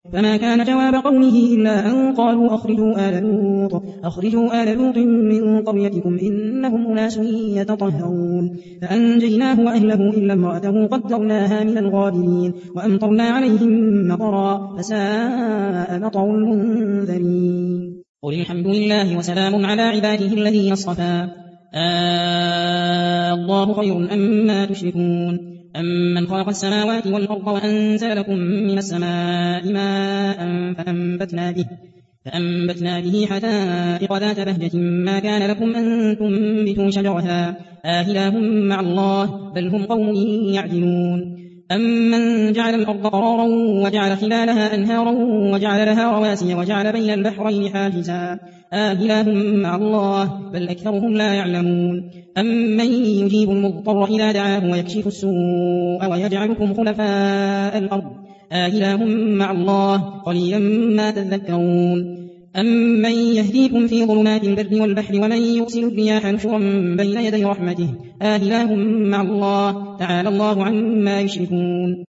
فما كان جواب قومه إلا أن قالوا أخرجوا آل لوط من قريتكم إنهم أناس يتطهرون فأنجيناه وأهله إلا امرأته قدرناها من الغابرين وأمطرنا عليهم مطرا فساء مطر المنذرين قل الحمد لله وسلام على عباده الذين اصطفى الله خير أما تشركون أمن خلق السماوات والأرض وأنزل لكم من السماء ماء فأنبتنا به حدائق ذات بهجة ما كان لكم أن تنبتوا شجرها آله مع الله بل هم قوم يعدلون أمن جعل الأرض قرارا وجعل خلالها أنهارا وجعل لها رواسي وجعل بين البحرين حاجزا آله مع الله بل أكثرهم لا يعلمون أمن يجيب المضطر إذا دعاه ويكشف السوء ويجعلكم خلفاء الأرض آله مع الله قليلا ما تذكرون أمن يهديكم في ظلمات البر والبحر ومن يرسل الرياح نشرا بين يدي رحمته آله مع الله تعالى الله عما يشركون